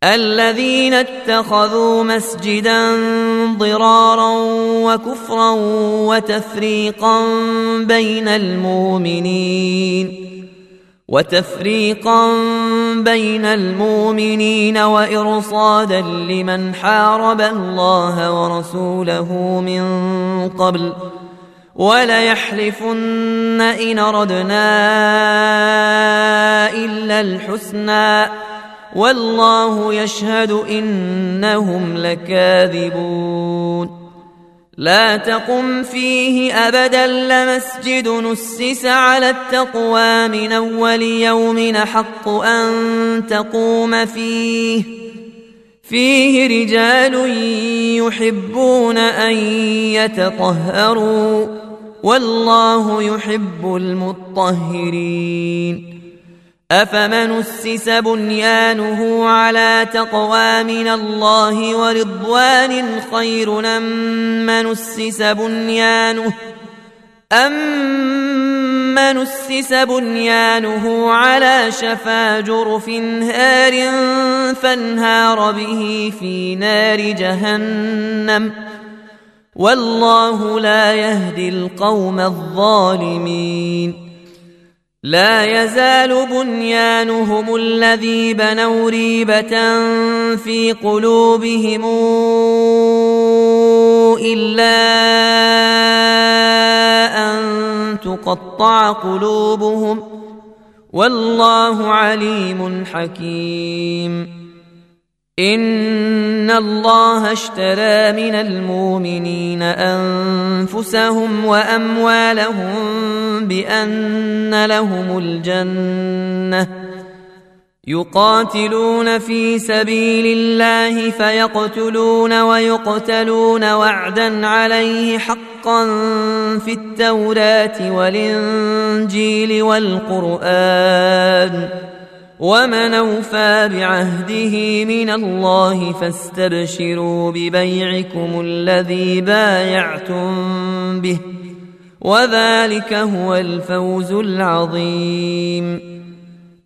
الذين اتخذوا مسجدا ضرارا وكفرا وتفريقا بين المؤمنين وإرصادا لمن حارب الله ورسوله من قبل وليحلفن إن أردنا إلا الحسنى والله يشهد إنهم لكاذبون لا تقم فيه أبدا لمسجد نسس على التقوى من أول يوم حق أن تقوم فيه رجال يحبون أن يتطهروا والله يحب المطهرين أفمن أسس بنيانه على تقوى من الله ورضوان خير أمن أسس بنيانه على شفا جرف هار فانهار به في نار جهنم والله لا يهدي القوم الظالمين لا يزال بنيانهم الذي بنوا ريبة في قلوبهم إلا أن تقطع قلوبهم والله عليم حكيم إن الله اشترى من المؤمنين أنفسهم وأموالهم بأن لهم الجنة يقاتلون في سبيل الله فيقتلون ويقتلون وعدا عليه حقا في التوراة والإنجيل والقرآن ومن أوفى بعهده من الله فاستبشروا ببيعكم الذي بايعتم به وذلك هو الفوز العظيم